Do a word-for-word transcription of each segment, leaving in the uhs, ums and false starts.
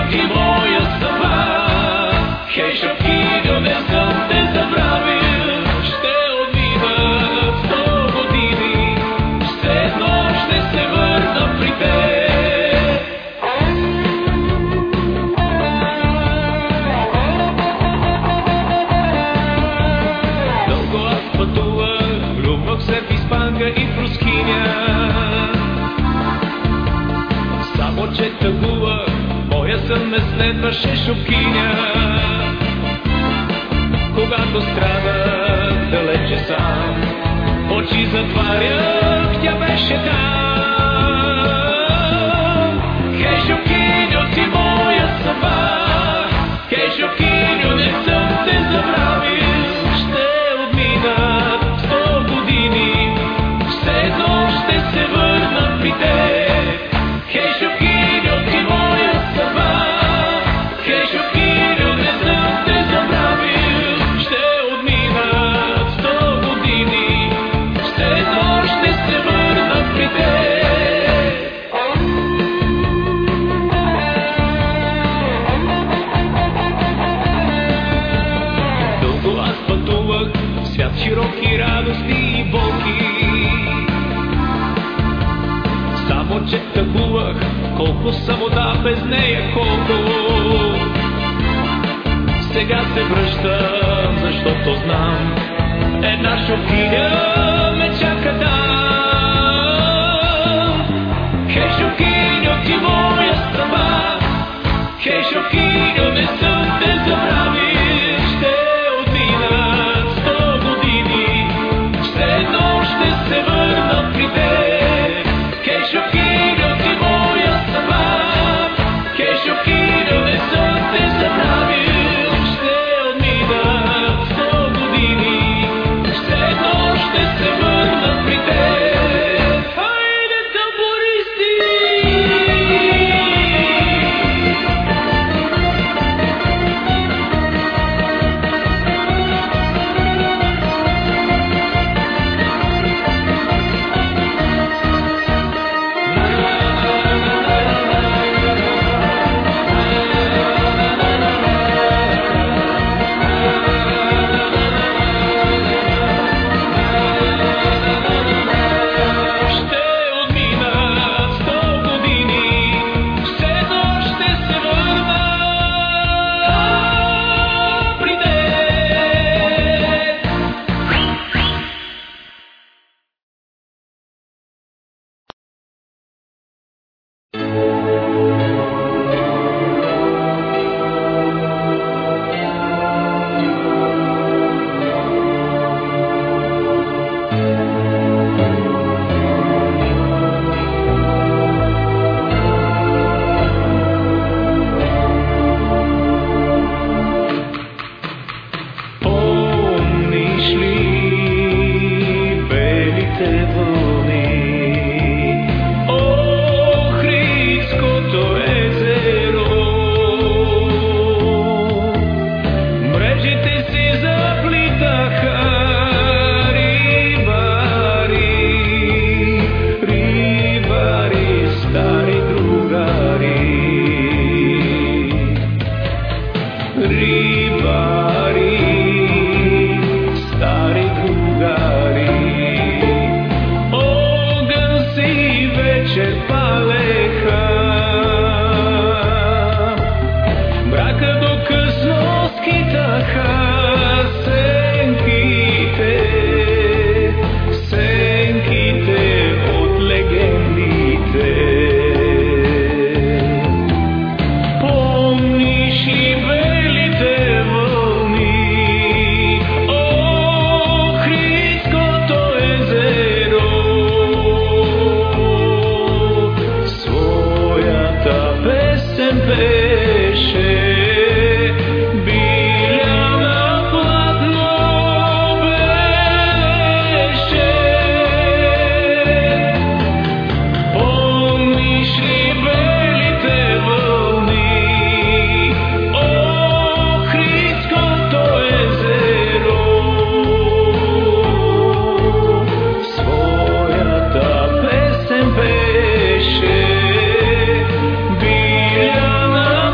ти моя съдба. Хей, Шопкиньо, не съм те забравил. Ще отминат сто години, все едно ще се върна при теб. Дълго аз пътувах, влюбвах се в испанка и в рускиня. Само че тъгувах, моя сън ме следваше Шопкиня. Когато страдах далече сам, очи затварях, тя беше там. Хей, Шопкиньо, ти моя съдба. Хей, Шопкиньо, не съм те забравил. Ще отминат сто години, все едно ще се върна при теб. Хей, Шопкиньо, ти моя съдба. Хей, Шопкиньо, не съм те забравил. Ще отминат сто години, все едно ще се върна при теб. Дълго аз пътувах, свят широки радости и болки. Само че тъгувах, колко самота без нея, колко. Сега се връщам, защото знам, една Шопкиня ме чака там. Хей, Шопкиньо, ти моя съдба. Хей, Шопкиньо, не съм те забравил. Ще отминат сто години, все едно ще се върна при теб. Хей, Шопкиньо, ти моя съдба. Хей, Шопкиньо, не съм те забравил. Ще отминат сто години, все едно ще се върна при теб. Хайде, тамбуристи! Ще отминат сто години, все едно ще се върна при теб. Помниш ли белите вълни, Охридското езеро? Мрежите си заплитаха рибари, рибари, стари другари. Рибари, стари другари, огън си вечер палеха. Мрака до късно скитаха сенките, сенките от легендите. Помниш ли белите вълни, Охридското езеро? Своята песен пеше, биляна платно беше. Помниш ли белите вълни, Охридското езеро? Своята песен беше, биляна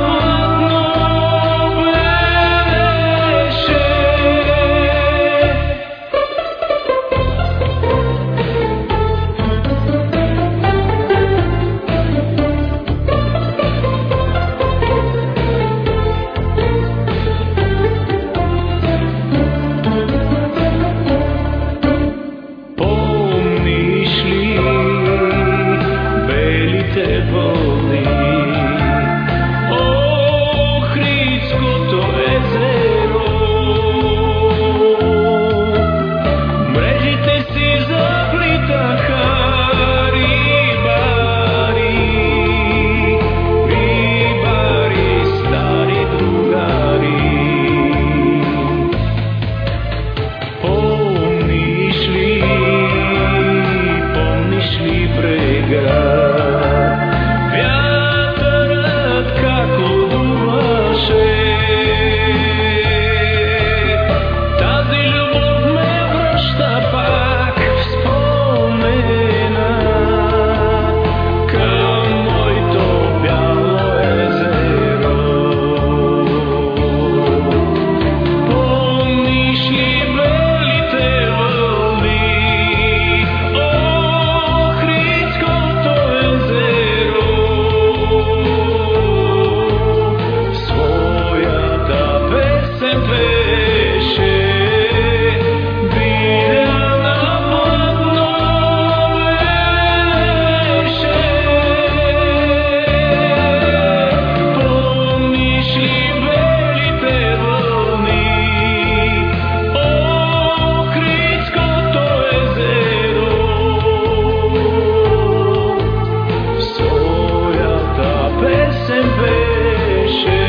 песен беше,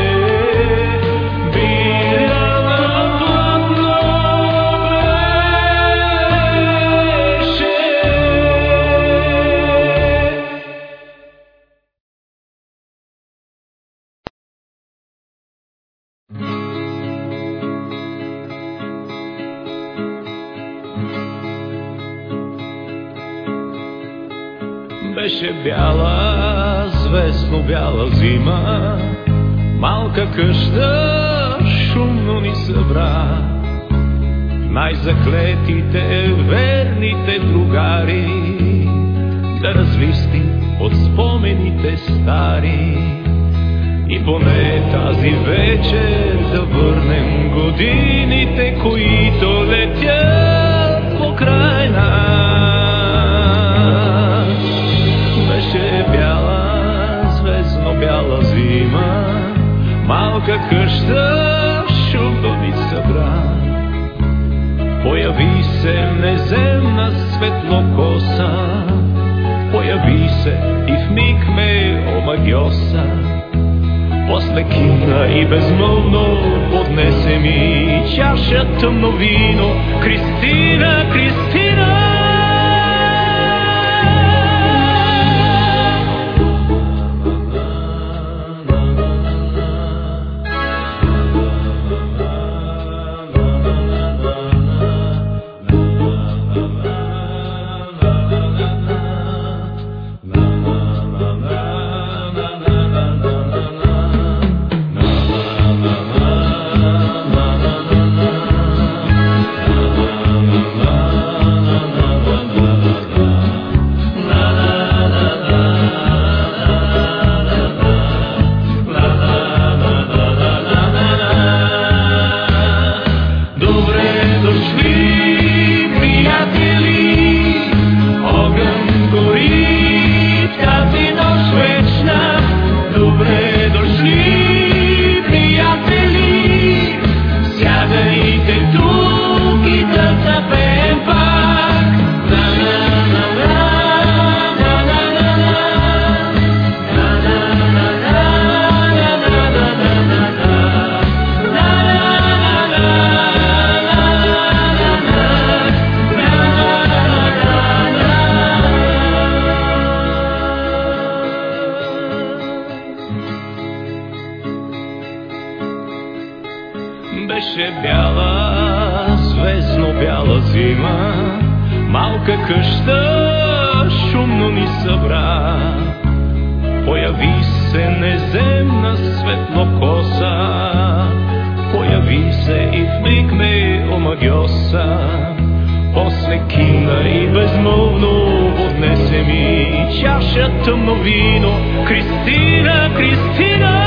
биля на платно беше. Беше бяла, звездно бяла зима, малка къща шумно ни събра. Най-заклетите, верните другари, да развистим от спомените стари. И поне тази вечер да върнем годините, които летят покрай нас. Беше бяла, звездно бяла зима, малка къща шумно ни събра. Появи се неземна светлокоса, появи се и в миг ме омагьоса. После кимна и безмълвно поднесе ми чаша тъмно вино. Кристина, Кристина! Беше бяла, звездно бяла зима, малка къща шумно ни събра. Появи се неземна светлокоса, появи се и в миг ме омагьоса. После кимна и безмълвно поднесе ми чаша тъмно вино. Кристина, Кристина!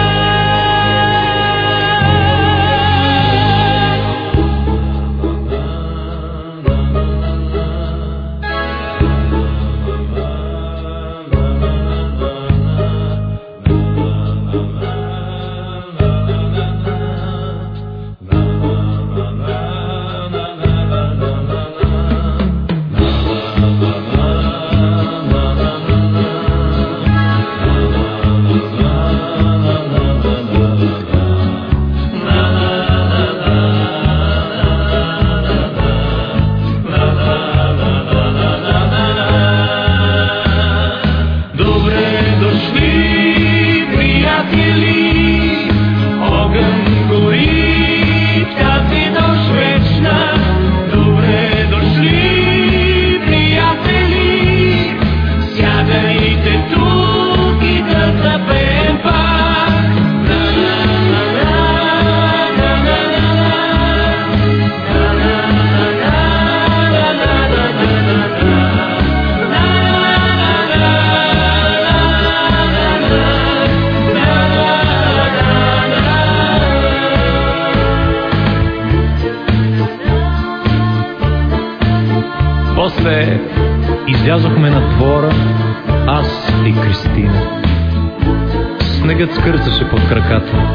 После излязохме на двора, аз и Кристина. Снегът скърцаше под краката.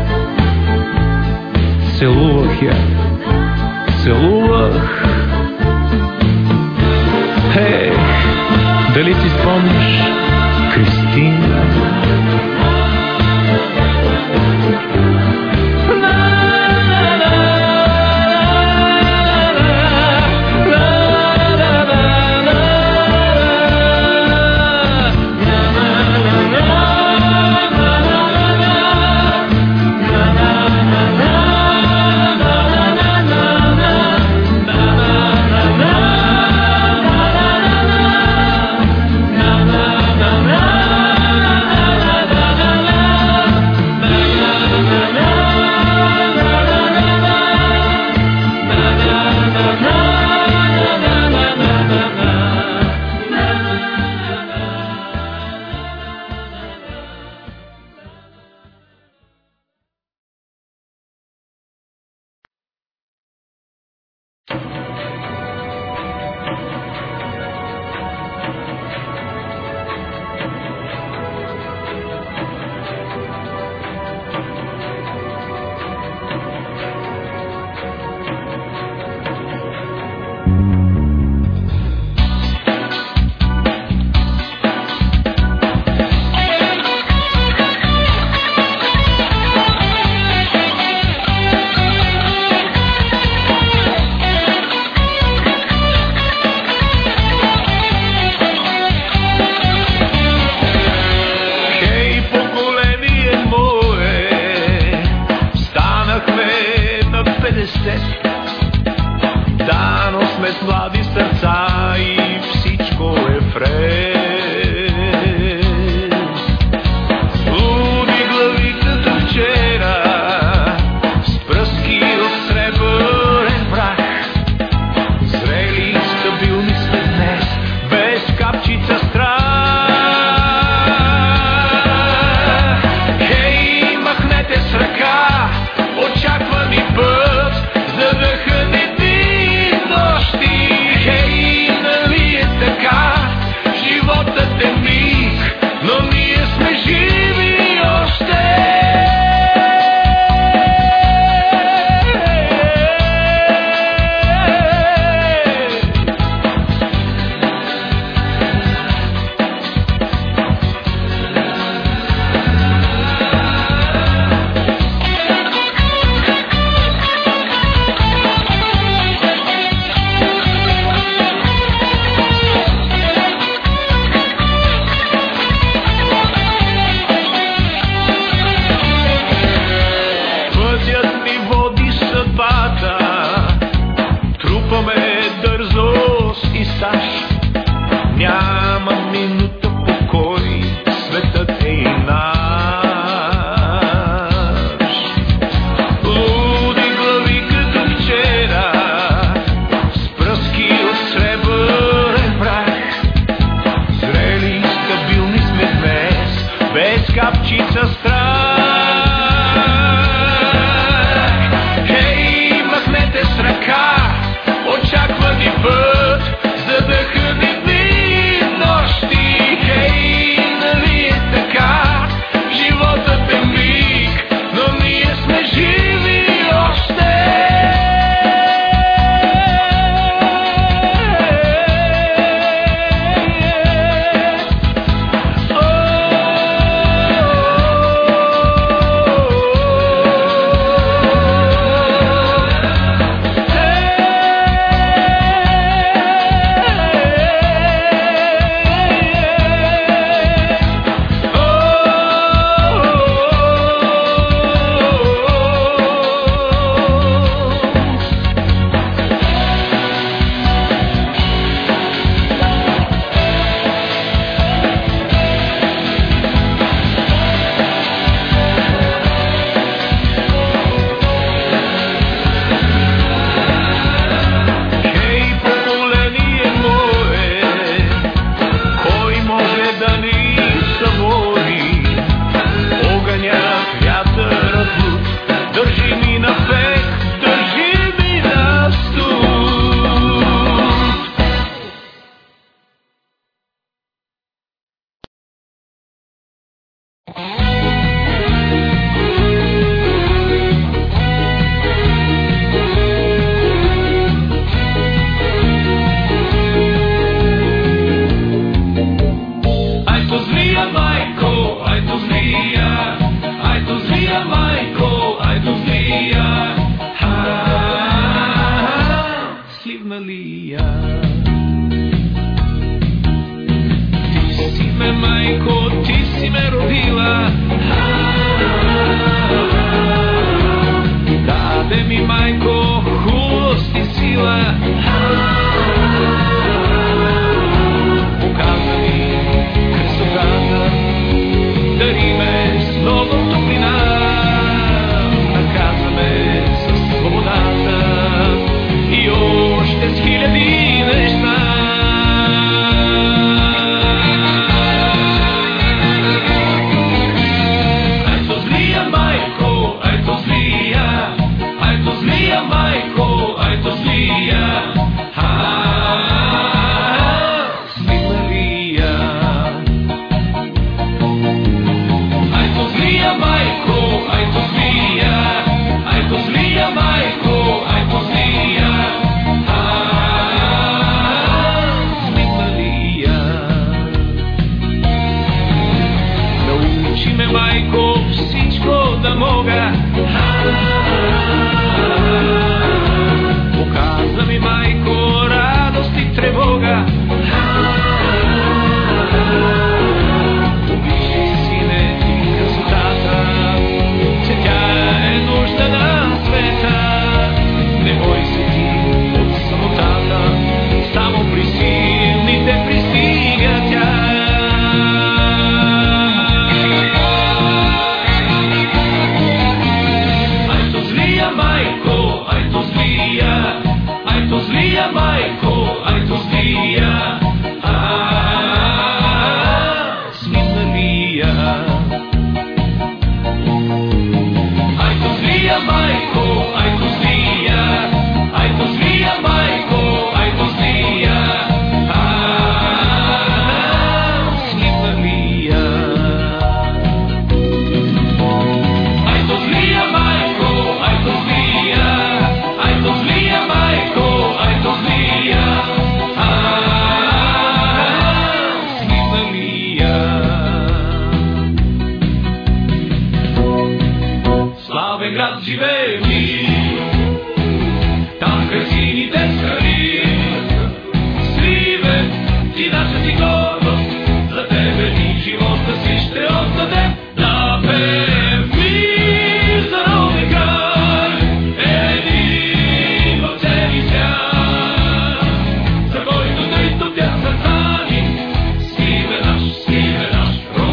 Целувах я, целувах. Хей, дали си спомняш, Кристина? на страх. Хей, махнете с ръка, очаква ни път, задъха ни дни и нощи. Хей, нали е така, животът е миг, но ние сме живи още.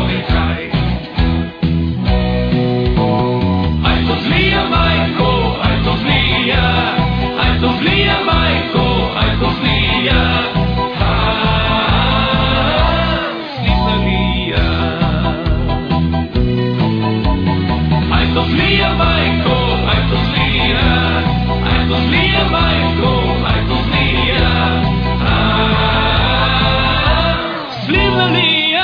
Ai tu zlia majko, ai to zlija majko, aj to zlija, aj to zlija majko, aj to zlija. Slivna lija.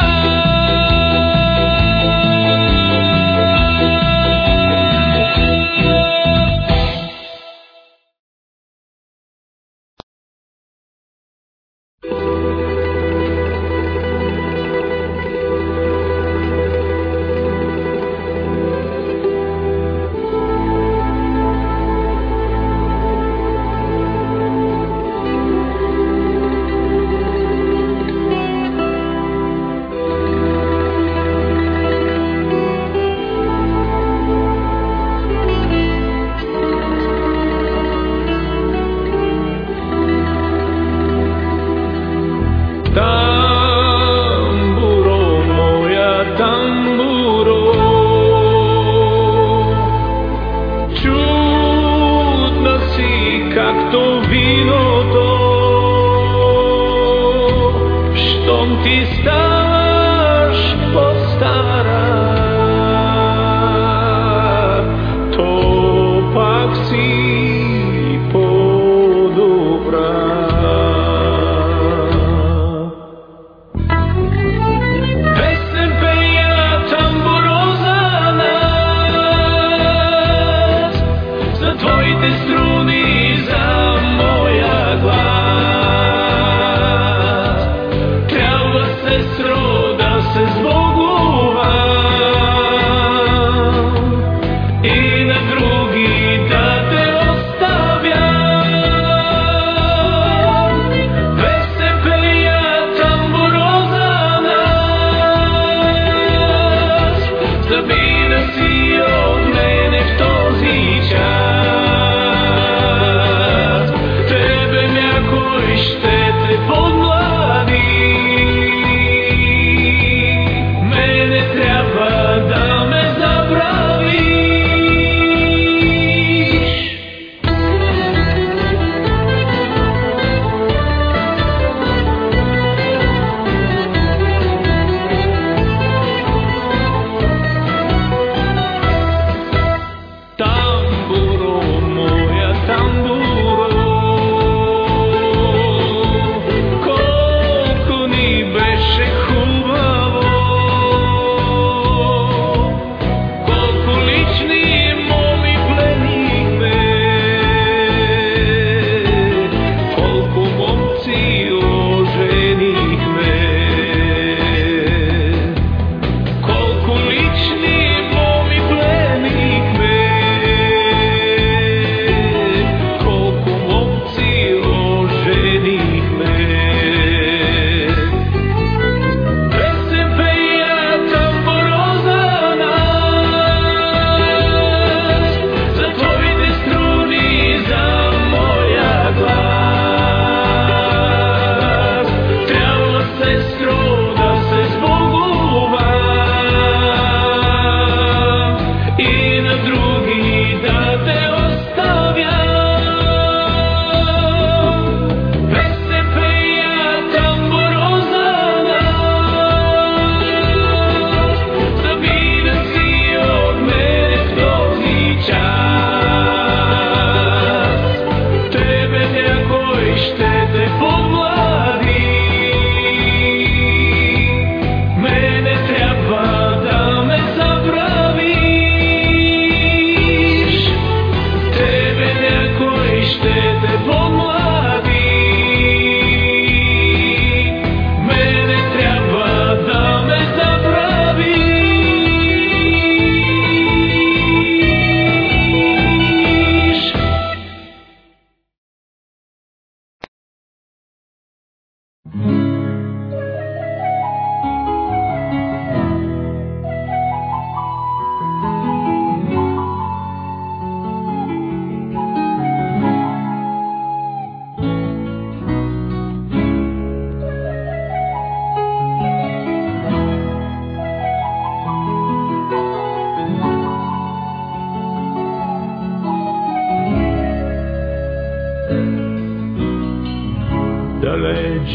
далеч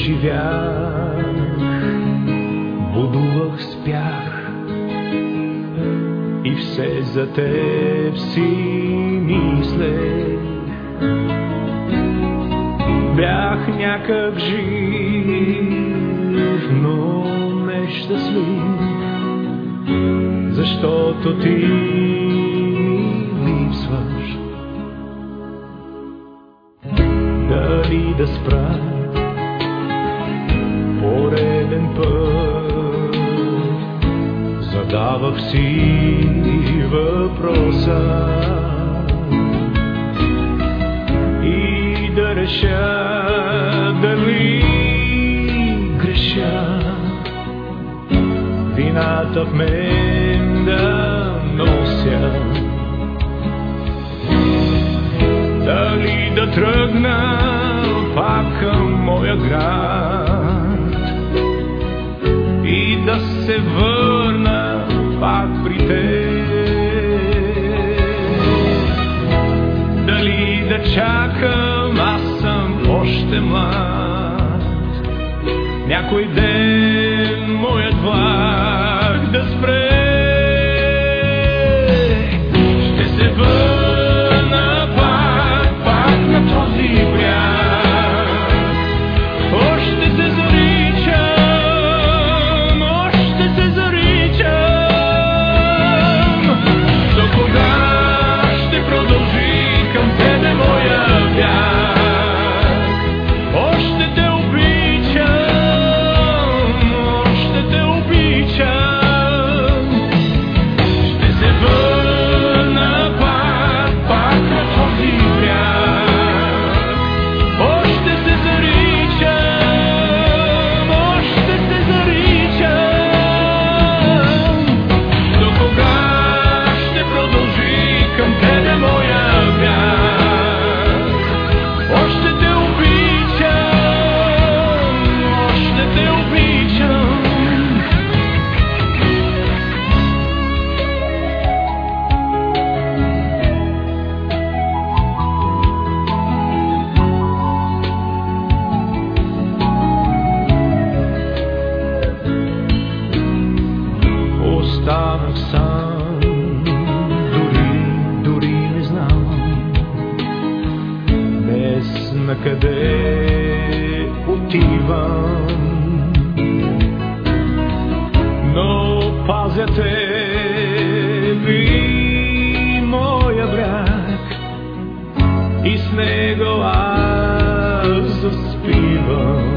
живях, будувах, спях и все за теб си мислех. Бях някак жив, но нещастлив, защото ти липсваш. Дали да спра пореден път, задавах си въпроса и да реша дали греша, вината в мен да нося. Дали да тръгна пак към моя град и да се върна пак при теб. Дали да чакам, аз съм още млад, някой ден моят влак да спре. Ще се върна пак, пак на този бряг. Още се заричам, още се заричам. До кога ще продължи към тебе моя бяг? Още те обичам, още те обичам. Ще се върна пак, пак на този бряг. Още се заричам, още се заричам. До кога ще продължи към тебе моя бяг? Още те обичам, още те обичам. Останах сам, дори, дори не знам днес накъде отивам, но пазя теб и моя бряг и с него аз заспивам.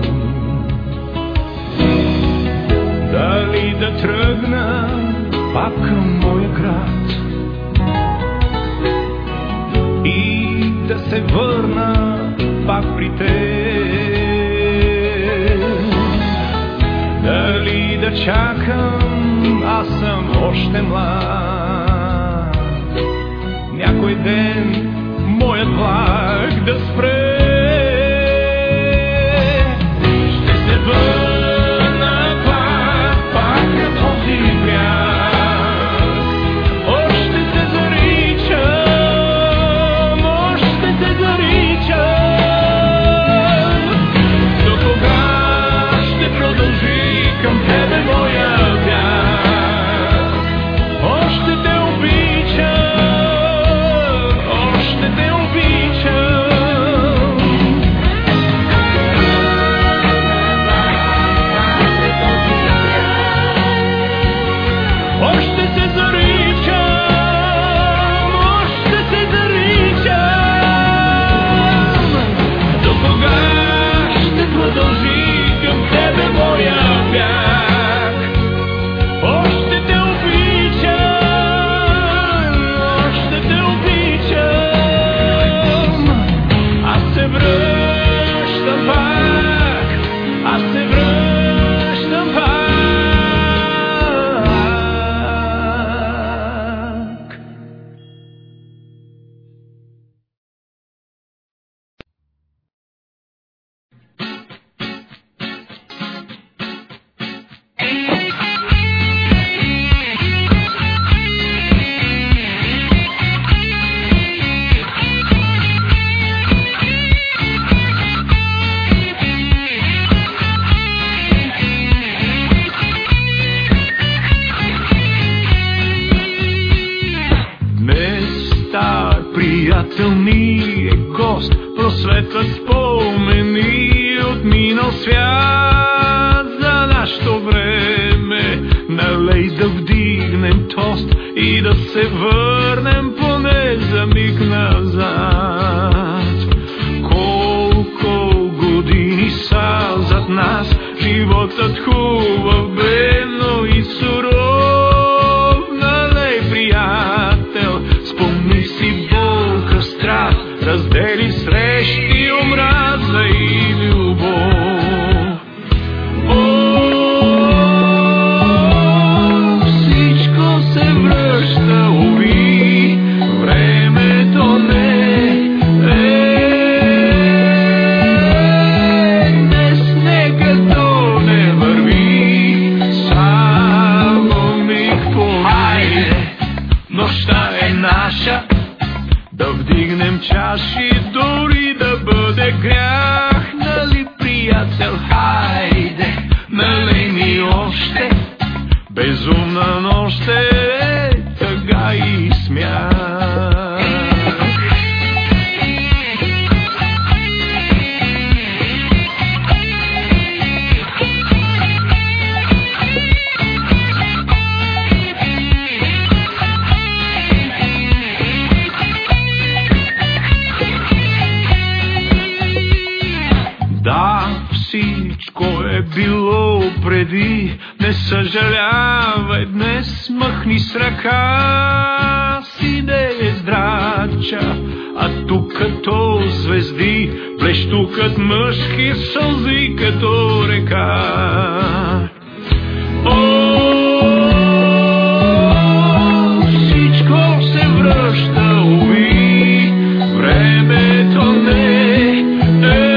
Дали да тръгна пак към моя град и да се върна пак при теб? Дали да чакам, аз съм още млад, някой ден моят влак да спре? Ще се върна пак, пак на този бряг. Още се заричам, още се заричам. До кога ще продължи към тебе моя бяг? Още приятел ми е гост, просветва спомени от минал свят. За нашето време налей да вдигнем тост и да се върнем поне за миг назад. Колко години са зад нас, животът хубав бе, но и суров. Налей, приятел, спомни си болка, страх, раздели срещи, омраза и любов. О, всичко се връща, уви, времето не е. Днес нека то не върви, само миг помайде. Нощта е наша, да вдигнем чаши, дори да бъде грях. Нали, приятел, хайде, налей ми още, безумна нощ е, тъга и смях. Да, всичко е било преди, не съжалявай днес, махни с ръка си, да е здрача, а тук като звезди блещукат мъжки сълзи като река. О, всичко се връща, уви, времето не е.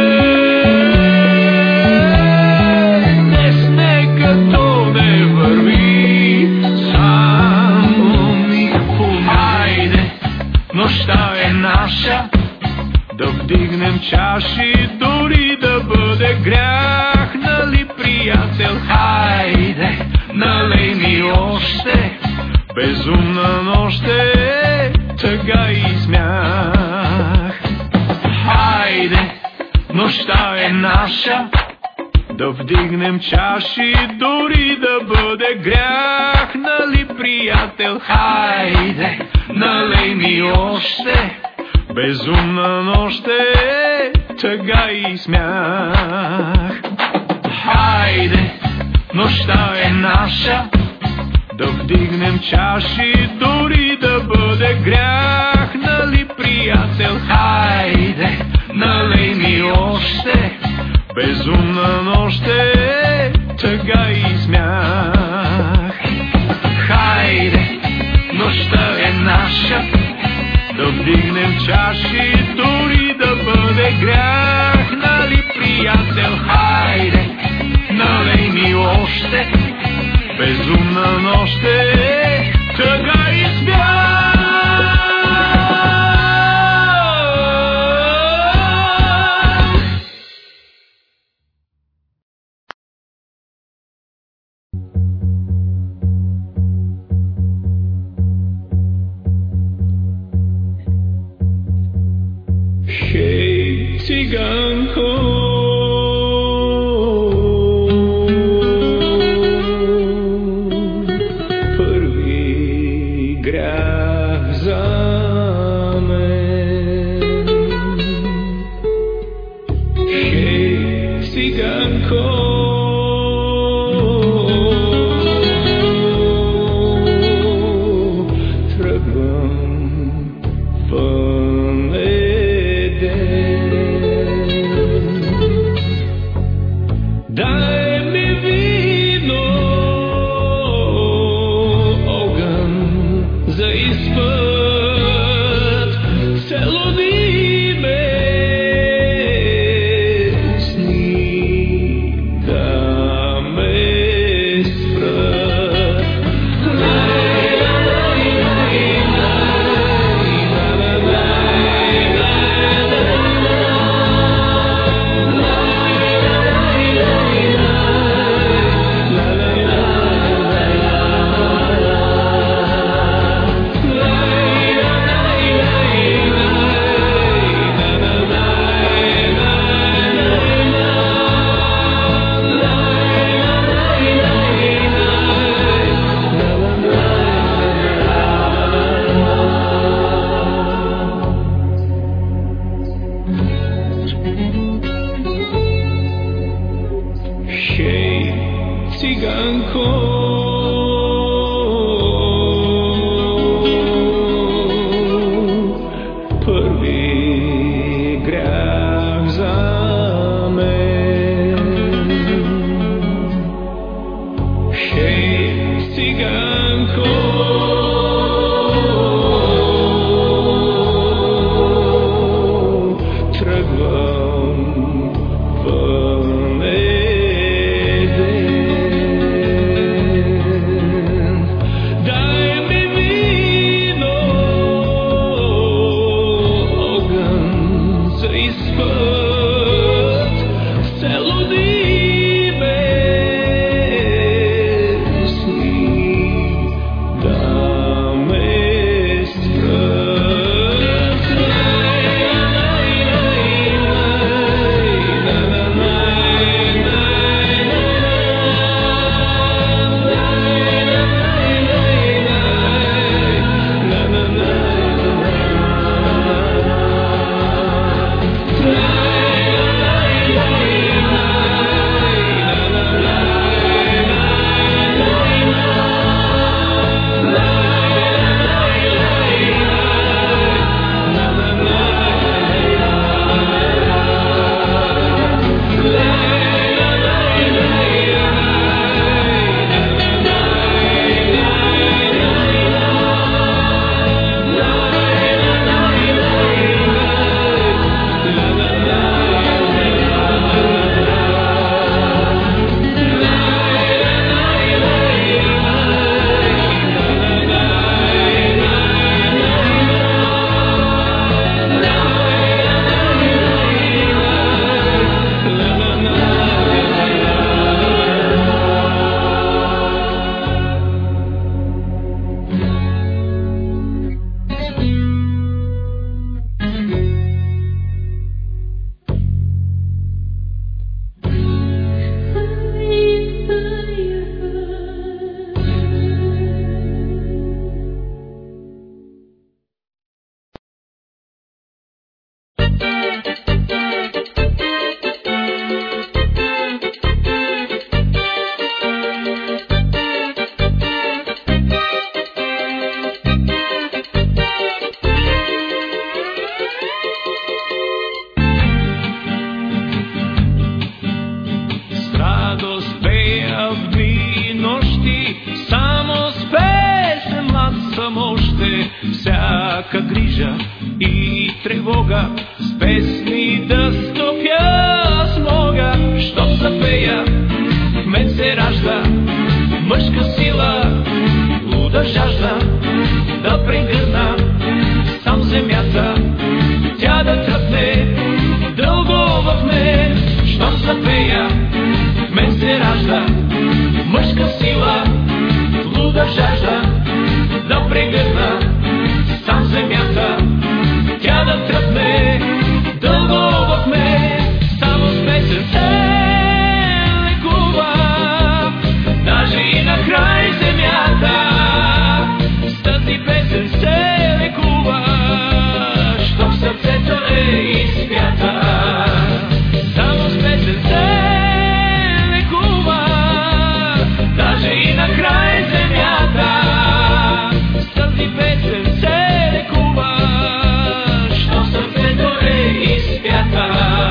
Нощта е наша, да вдигнем чаши, дори да бъде грях. Нали, приятел, хайде, налей ми още, безумна нощ е, тъга и смях. Хайде, нощта е наша, да вдигнем чаши, дори да бъде грях. Нали, приятел, хайде, налей ми още, безумна нощ е, тъга и смях. Хайде, нощта е наша, да вдигнем чаши, дори да бъде грях. Нали, приятел, хайде, налей ми още, безумна нощ е, тъга и смях. Хайде, нощта е наша, да вдигнем чаши, дори да бъде грях. Нали, приятел, хайде, налей ми още, безумна нощ е, тъга и смях. Хей, циганко, първи грях за мен. Хей, циганко, за изпълнение. всяка грижа и тревога, с песни да стопя аз мога, щом запея, в мен се ражда мъжка сила, луда жажда да прегърна сам земята, тя да тръпне дълго в мен, щом запея, в мен се ражда мъжка сила, луда жажда да прегърна сам земята, тя да тръпне дълго в мен, само с песен се лекува, даже и на край земята, с тази песен се лекува, щом сърцето е изпята, само с песен се лекува, даже и на край земята, с тази песен се лекува, щом сърцето е изпята.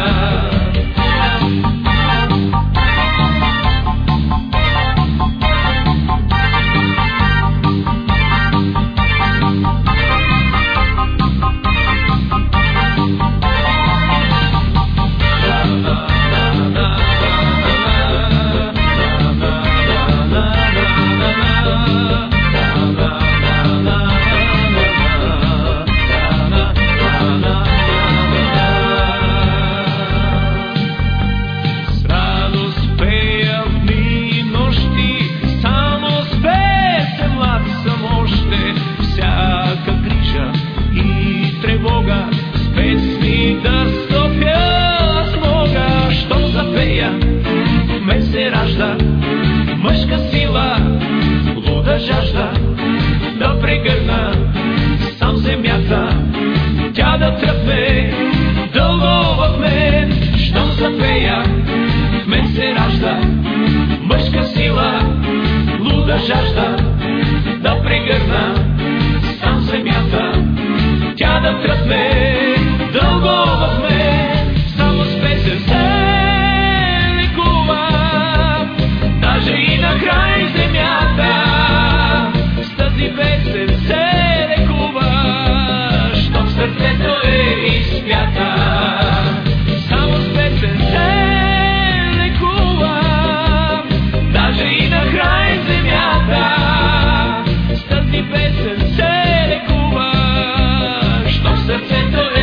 Мъжка сила, луда жажда да прегърна сам земята, тя да тръпне дълго в мен, щом запея, в мен се ражда мъжка сила, луда жажда да прегърна сам земята, тя да тръпне дълго в мен, само с песен се лекува, даже и на край земята, с тази песен се лекува, щом сърцето е изпята, само с песен се лекува, даже и на край земята, с тази песен се лекува, щом сърцето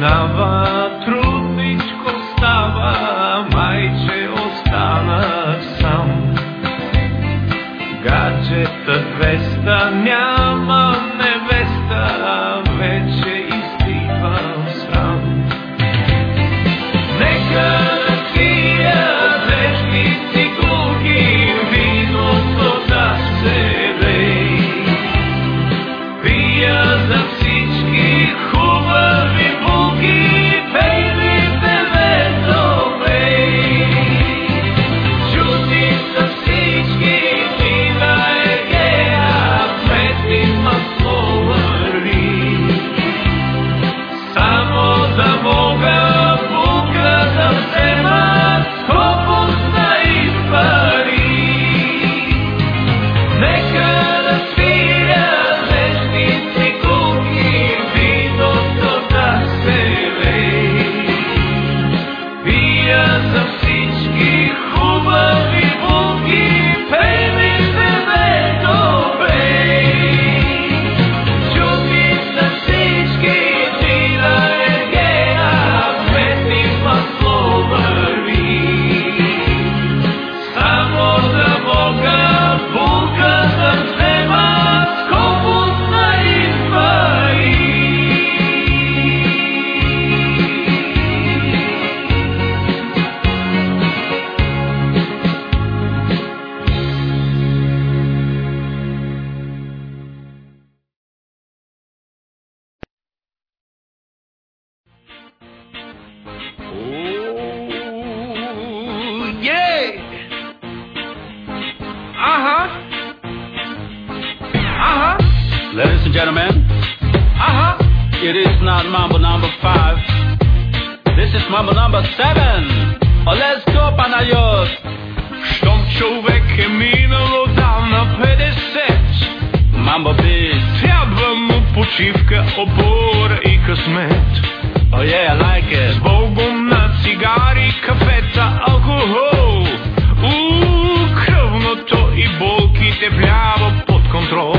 минава, трудничко става, майче останах сам. Гаджета двеста, няма невеста, вече изпивам срам. Нека напия тежки цигулки, виното да се лей. Пия за всички хубави булки, пей ми бебето, пей. Чути са всички, вина е гея, сметни масло върви. Само да мога булка да взема, скопусна и пари. Нека да свиря нежни цигулки, виното да се лей. Пия за всички хубави булки, пей ми бебето, пей. Чути са всички, вина е гея, сметни масло върви. Само да мога булка да взема, скопусна и пари. Oh, yeah! Uh-huh. Uh-huh. Ladies and gentlemen, Uh-huh. it is not Mambo number five. This is Mambo number seven. Oh, let's go, Panayot. Щом човек е минало давна петдесет, Mambo beat. трябва му почивка, опора и късмет. Oh yeah, I like С it. богом на цигари, кафета, алкохол. Уу, кръвното и болките влява под контрол.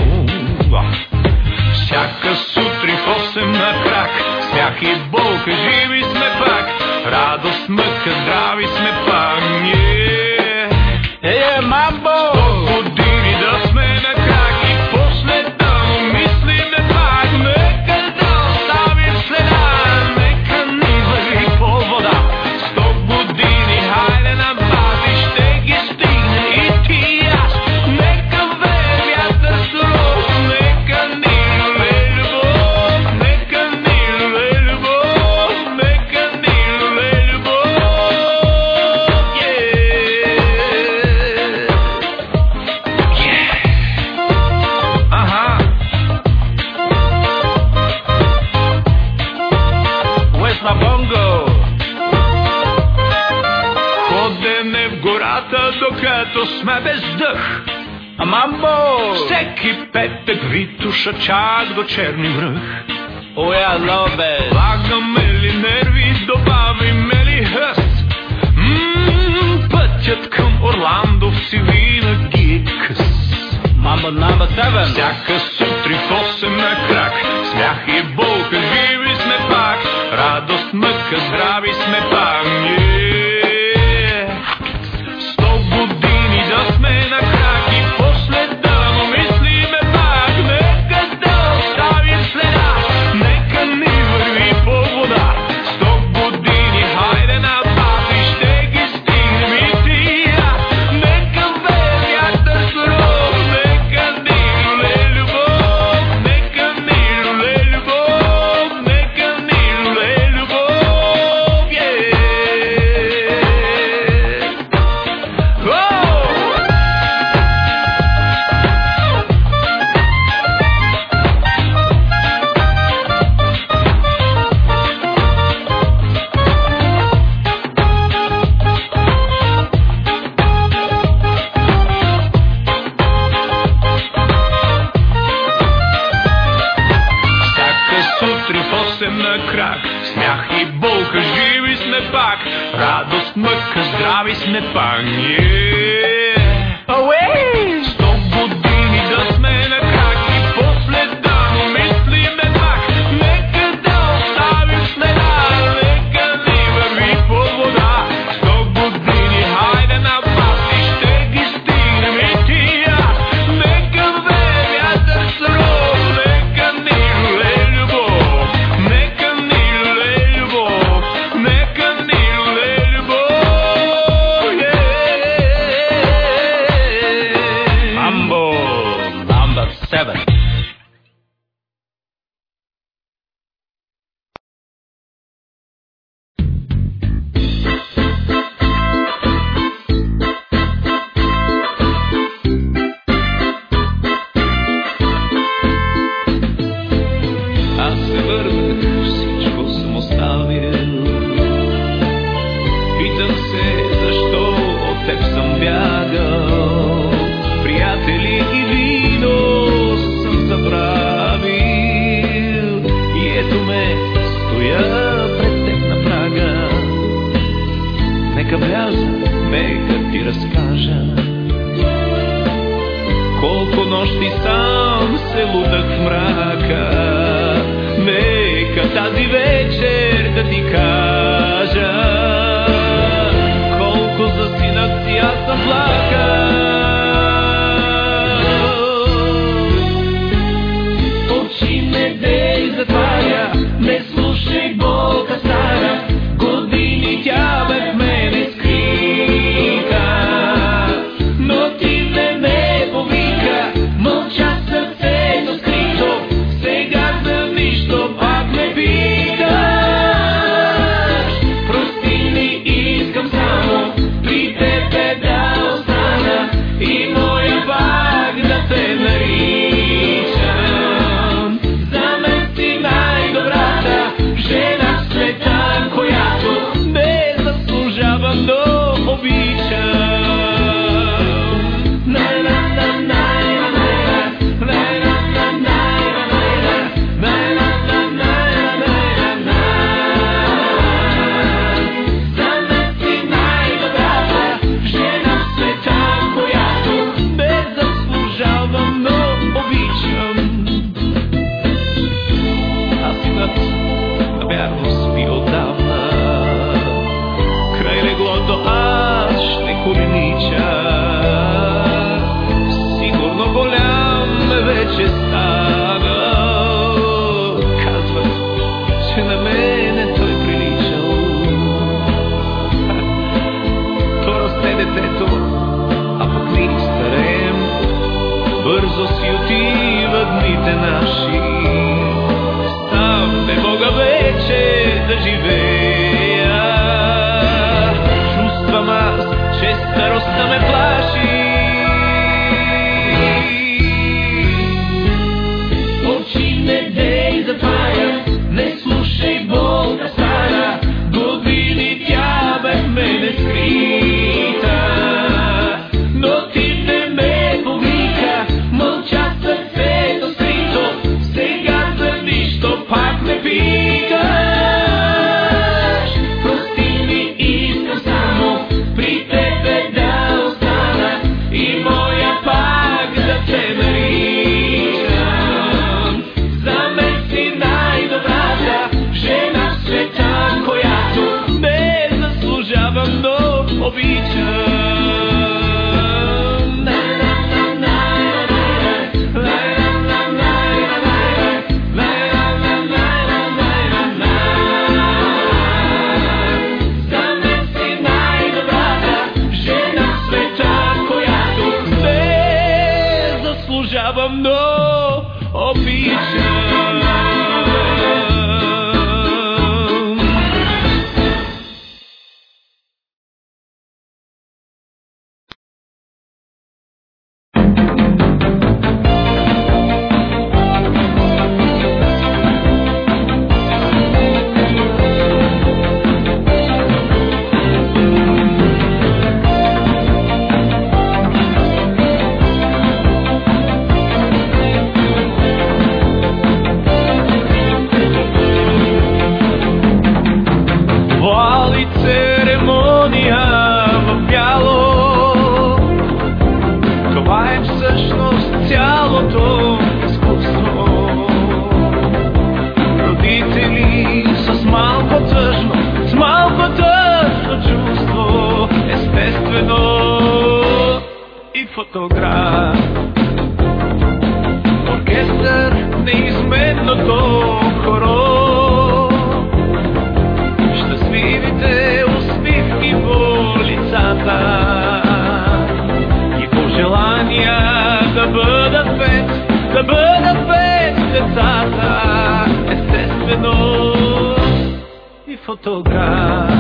Всяка сутрин в осем на крак, смях и болка, живи сме пак. Радост, мъка, здрави сме пак. Yeah. Hey, yeah, Mambo. Години да сме на крак и после да му мислиме пак. Нека да оставим следа, нека ни върви по вода. Сто години, хайде на бази, ще ги стигне и ти и аз. Нека вее вятър суров, нека ни люле любов, нека ни люле любов, нека ни люле любов. Yeah. Ага. Where's my bongo? Ходене в гората, докато сме без дъх. A Mambo. Всеки петък Витуша чак до Черни връх. Oh yeah, I love it. Слагаме ли нерви, добавиме ли хъст? Ммм, пътят към Орландовци винаги е къс. Mambo number seven. Всяка сутрин в осем на крак, смях и болка, живи сме пак. Радост, мъка, здрави сме пак. Yeah. Сто години да сме на крак и после да му мислиме пак. Нека да оставим следа, нека ни върви по вода. Сто години, хайде на бази, ще ги стигнем и ти и аз. Нека вее вятър суров, нека ни люле любов, нека ни люле любов, нека ни люле любов. Yeah. Oh! Всяка сутрин в осем на крак, смях и болка, живи сме пак. Радост, мъка, здрави сме пак. Yeah. Away! Сто години да сме на крак и после да му мислиме пак. Нека да оставим следа, теб съм бягал, приятели и вино съм забравил. И ето ме, стоя пред теб на прага. Нека вляза, нека ти разкажа колко нощи сам се лутах в мрака. Нека тази вечер да ти кажа колко засинах си аз съм плакал. Очи ме дей затваря, не слушай болка стара, години тя бе в мене скрита, но ти не ме повика, мълча сърцето скрито, сега за нищо пак ме питаш. Прости ми, искам само при тебе да остана и моя пак да те наричам. За мен си най-добрата жена в света, която не заслужавам, но обичам. Сигурно голям вече стана. Казват, че на мене той приличал. То расте детето, а пък ние стареем. Бързо си отиват дните наши. Сам не мога вече да живея. Чувствам аз, че старостта ме плаши. Очи не дей затваря, не слушай болка стара, години тя бе в мене скрита, но ти не ме повика, мълча сърцето скрито, сега за нищо пак ме питаш. Прости ми, искам само при тебе да остана и моя пак да те наричам. За мен си най-добрата жена в света, която не заслужавам, но обичам. Но обичам. Фотограф, оркестър, неизменното хоро, щастливите усмивки по лицата и пожелания да бъдат пет, да бъдат пет децата, естествено и фотограф.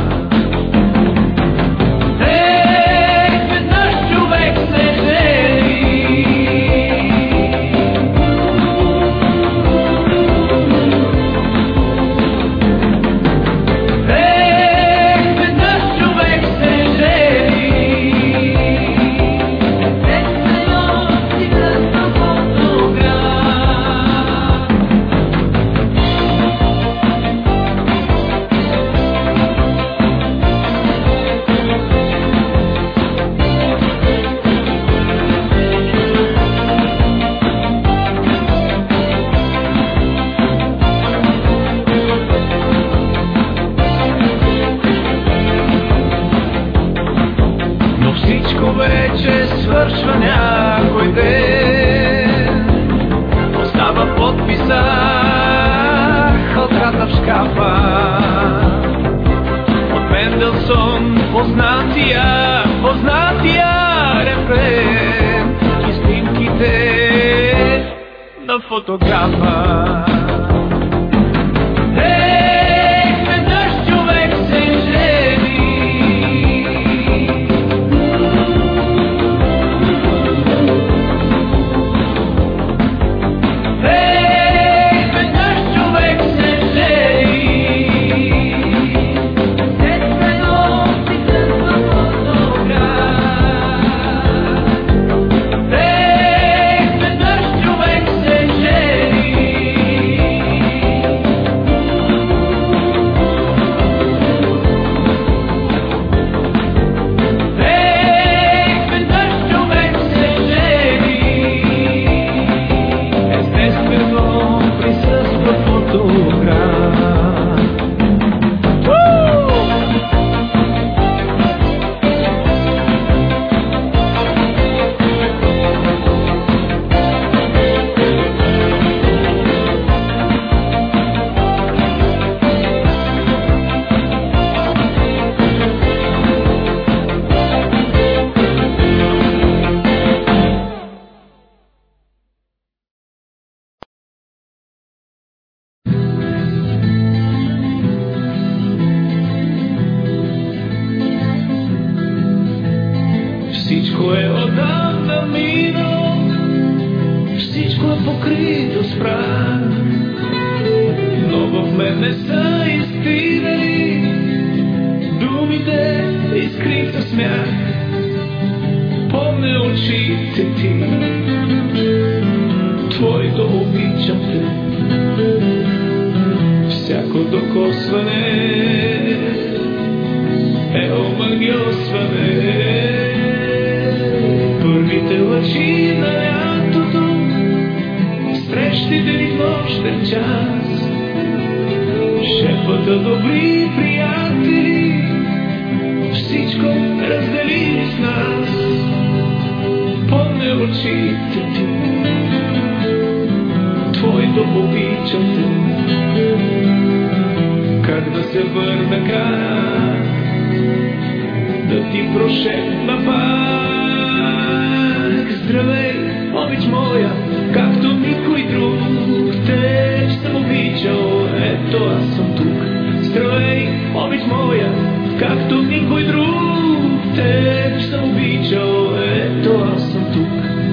Hey! Всичко вече свършва някой ден. Остава подписа, отрата в шкафа. От Менделсон познатия, познатия рефрен и снимките на фотографа. Всичко е отдавна минало, всичко е покрито с прах, но в мен не са изстинали думите и скрита смях. Помня очите ти, твоето обичам те, всяко докосване е омагьосване. Първите лъчи на лятото, срещите ни в нощен час, шепата добри приятели, всичко раздели с нас. Помня очите ти, твоето обичам те, как да се върна, как да ти прошепна пак. Здравей, обич моя, както никой друг, те съм обичал, ето аз съм тук. Здравей, обич моя, както никой друг, те съм обичал, ето аз съм тук.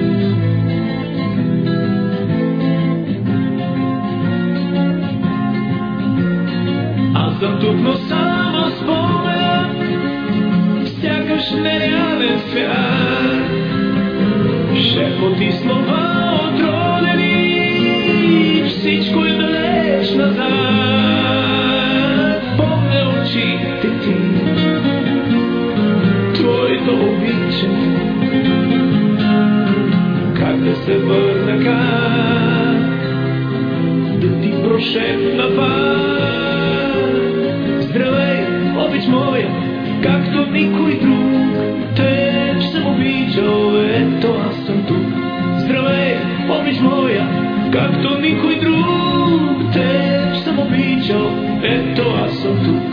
Аз съм тук, но само спомен, сякаш нереален свят. Шепоти слова отродени, всичко е далеч назад. Помня очите ти, твоето обичам, как да се върна, как да ти прошепна пак. Здравей, обич моя, както никой друг, теб съм обичал, ето аз съм тук. Здравей, обич моя, както никой друг, теб съм обичал, ето аз съм тук.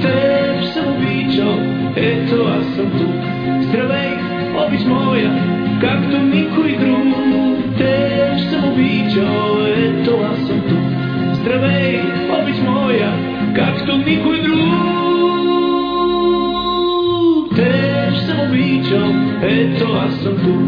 Ето аз съм тук. Здравей, обич моя, както никой друг. Те съм обичал, ето аз съм тук. Здравей, обич моя, както никой друг. Те съм обичал, ето аз съм тук.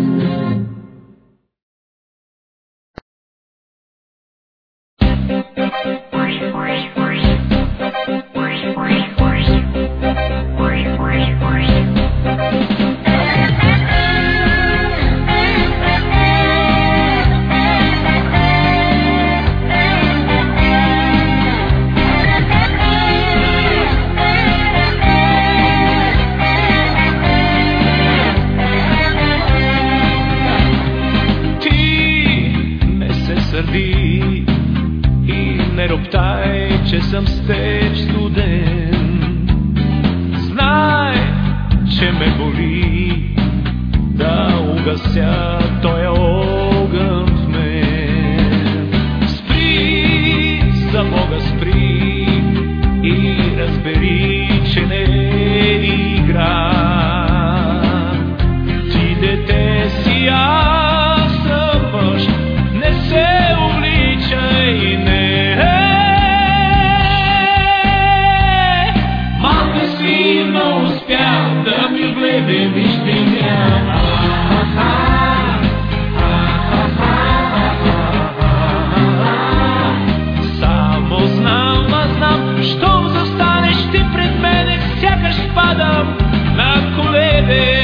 Че съм с теб студен. Знай, че ме боли да угася тоя огън в мен. Спри, за Бога спри и разбери, че не е игра. Ти дете си, аз съм мъж, не се увличай, не да ми влезе вижте няма. Само знам, а знам, щом застанеш ти пред мене, сякаш падам на колене.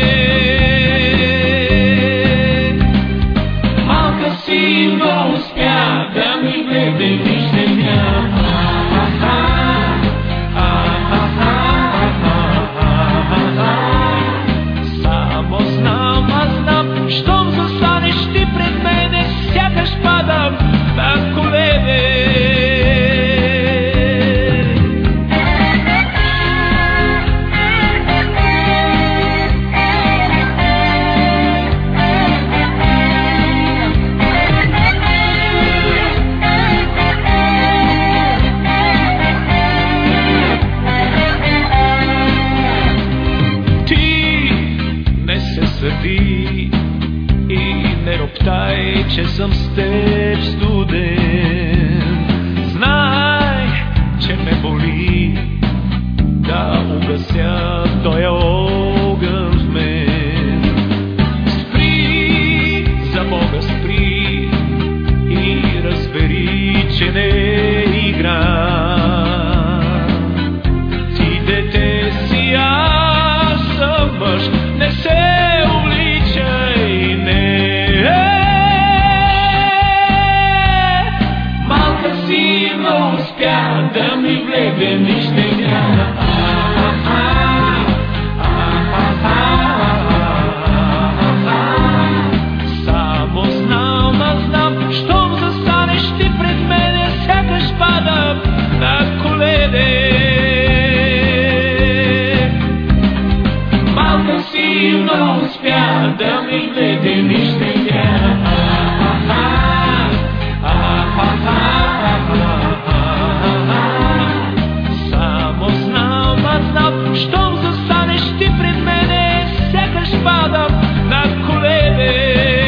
Малка си, но успя да ми влезе вижте няма. Щом застанеш ти пред мене, сякаш падам на колене. Ти не се сърди и не роптай, че съм с теб студен. Знай, че ме боли да угася тоя огън в мен. Спри, за Бога спри и разбери, че не е игра. Ти дете си, аз съм мъж, не се увличай, не е. Малка си, но успя да ми влезе нищо няма. Само знам, а знам, щом застанеш ти пред мене, сякаш падам на колене. Малка си, но успя да ми влезе нищо няма. Само знам, а знам, щом застанеш ти пред мене, сякаш падам на колене.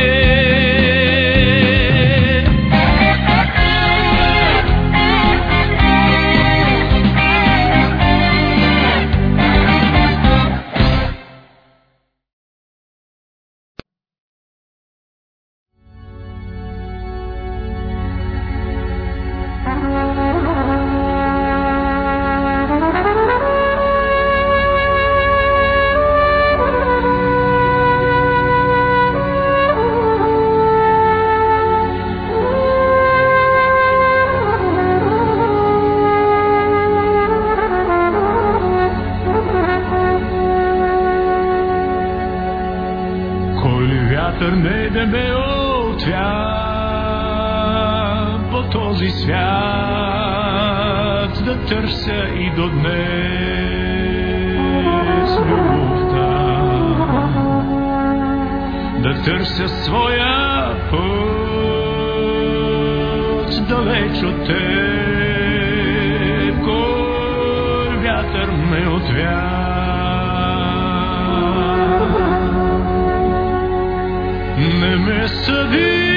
Вятър не да ме отвя по този свят, да търся и до днес любовта, да търся своя път далеч от теб. Кой вятър ме отвя, Не ме съди,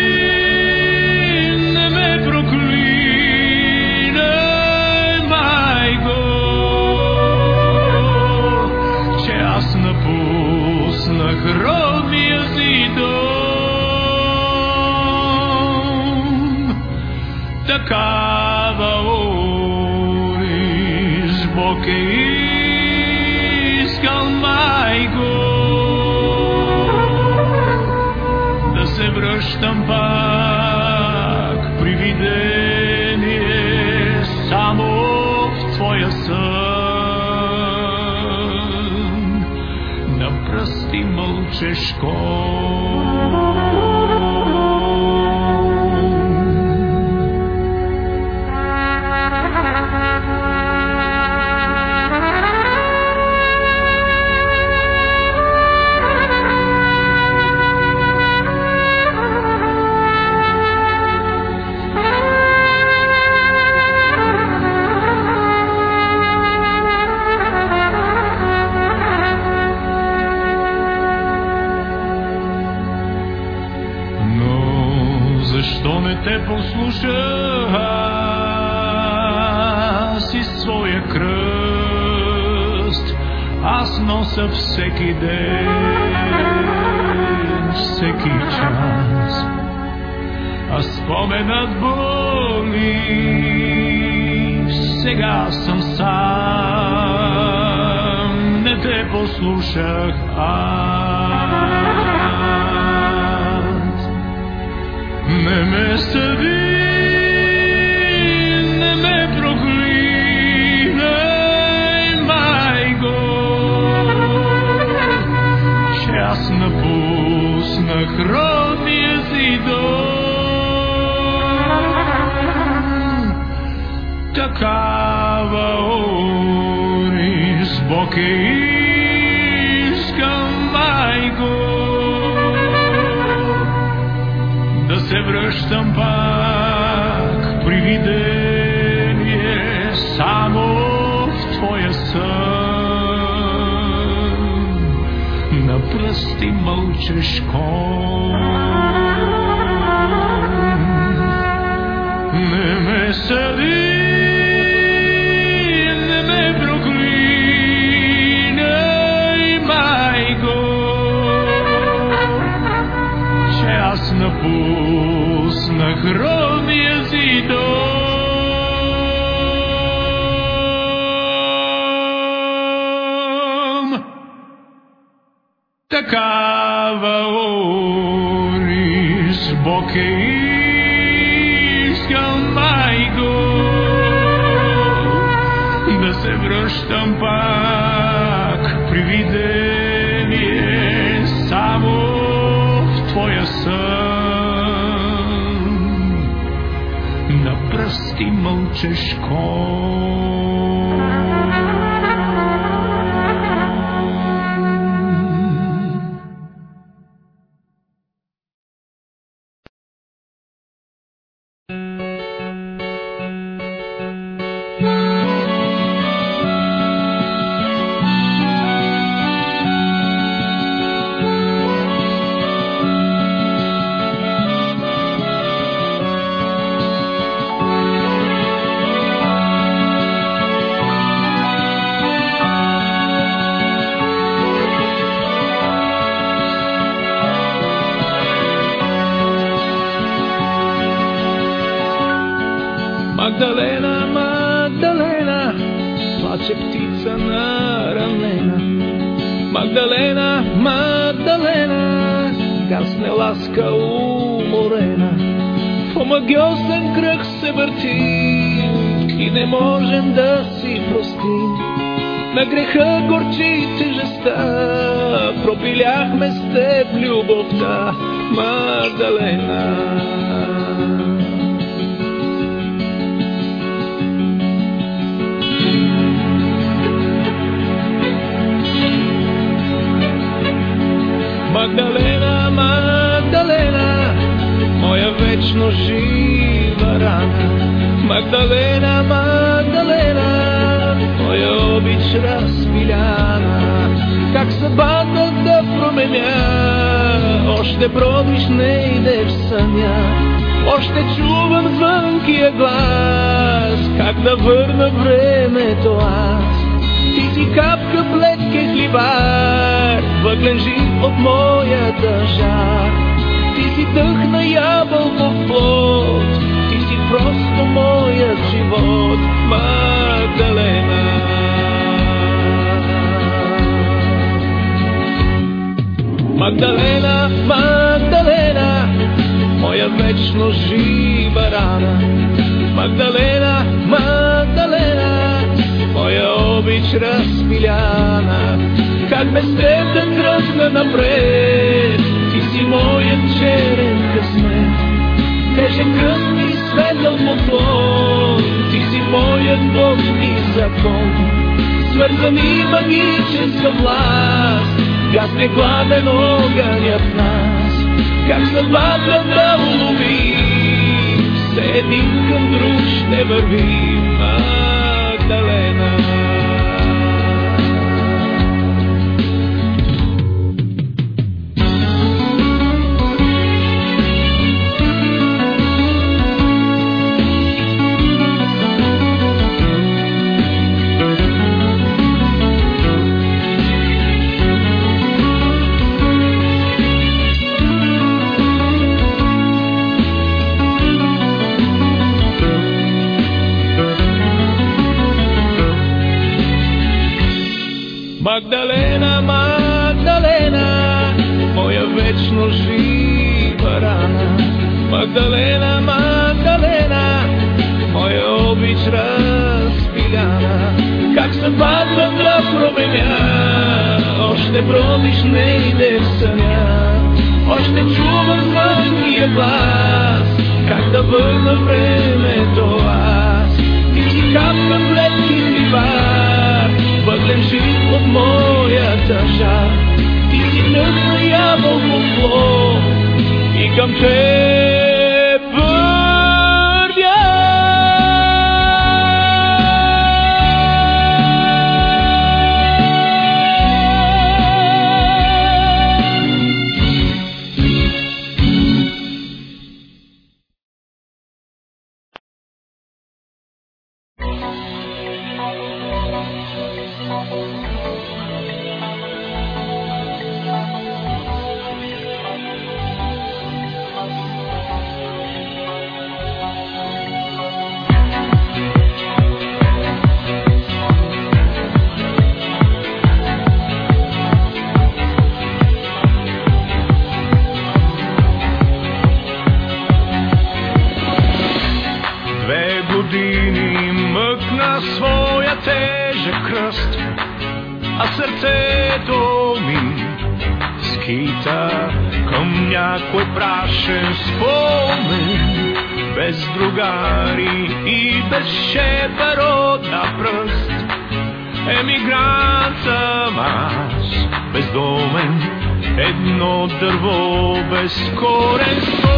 не ме проклинай, майко, че аз напуснах родния си дом. Такава ориш Бог е искал, майко, да се връщам пак при видение само в твоя сън. На пръсти мълчешко те послушах аз и своя кръст аз нося всеки ден, всеки час, а споменът боли. Сега съм сам, не те послушах аз. Не ме съди, не ме проклинай, майко, че аз напуснах родния си дом. Такава орис Бог е искал, майко, да се връщам пак при видение само в твоя сън. На пръсти мълчешко не ме съди, не ме проклинай, майко, че аз напуснах родния си дом. Такава орис Бог е искал, майко, да се връщам пак при видение само в твоя сън. На пръсти мълчешко Магдалена, Магдалена, плаче птица наранена. Магдалена, Магдалена, гасне ласка уморена. В омагьосен кръг се въртим и не можем да си простим. На греха горчи тежестта, пропиляхме с теб любовта, Магдалена. Магдалена, Магдалена, моя вечно жива рана. Магдалена, Магдалена, моя обич разпиляна. Как съдбата да променя Още бродиш, не идеш в съня, още чувам звънкия глас. Как да върна времето аз? Ти си капка блед кехливар, въглен жив от моята жар. Ти си дъх на ябълков плод, ти си просто моят живот, Магдалена. Магдалена, Магдалена, моя вечно жива рана. Магдалена, Магдалена, моя обич разпиляна. Как без теб да тръгна напред? Ти си моят черен късмет, тежък кръст и светъл поклон. Ти си моят Бог и закон, свързан и магическа власт. Гасне гладен огънят в нас, как съдбата да уловим, все един към друг ще вървим, Магдалена. Магдалена, Магдалена, моя вечно жива рана. Магдалена, Магдалена, моя обич разпиляна. Как съдбата да променя, още бродиш, не иде в съня, още чувам звънкия глас. Как да върна времето аз? Ти си капка блед кихливар, въглен жив от моята жар. Ти си дъх на ябълков плод и към теб вървя. Години мъкна своя тежък кръст, а сърцето ми скита към някой прашен спомен, без другари и без шепа родна пръст. Емигрант съм аз, бездомен, едно дърво без корен.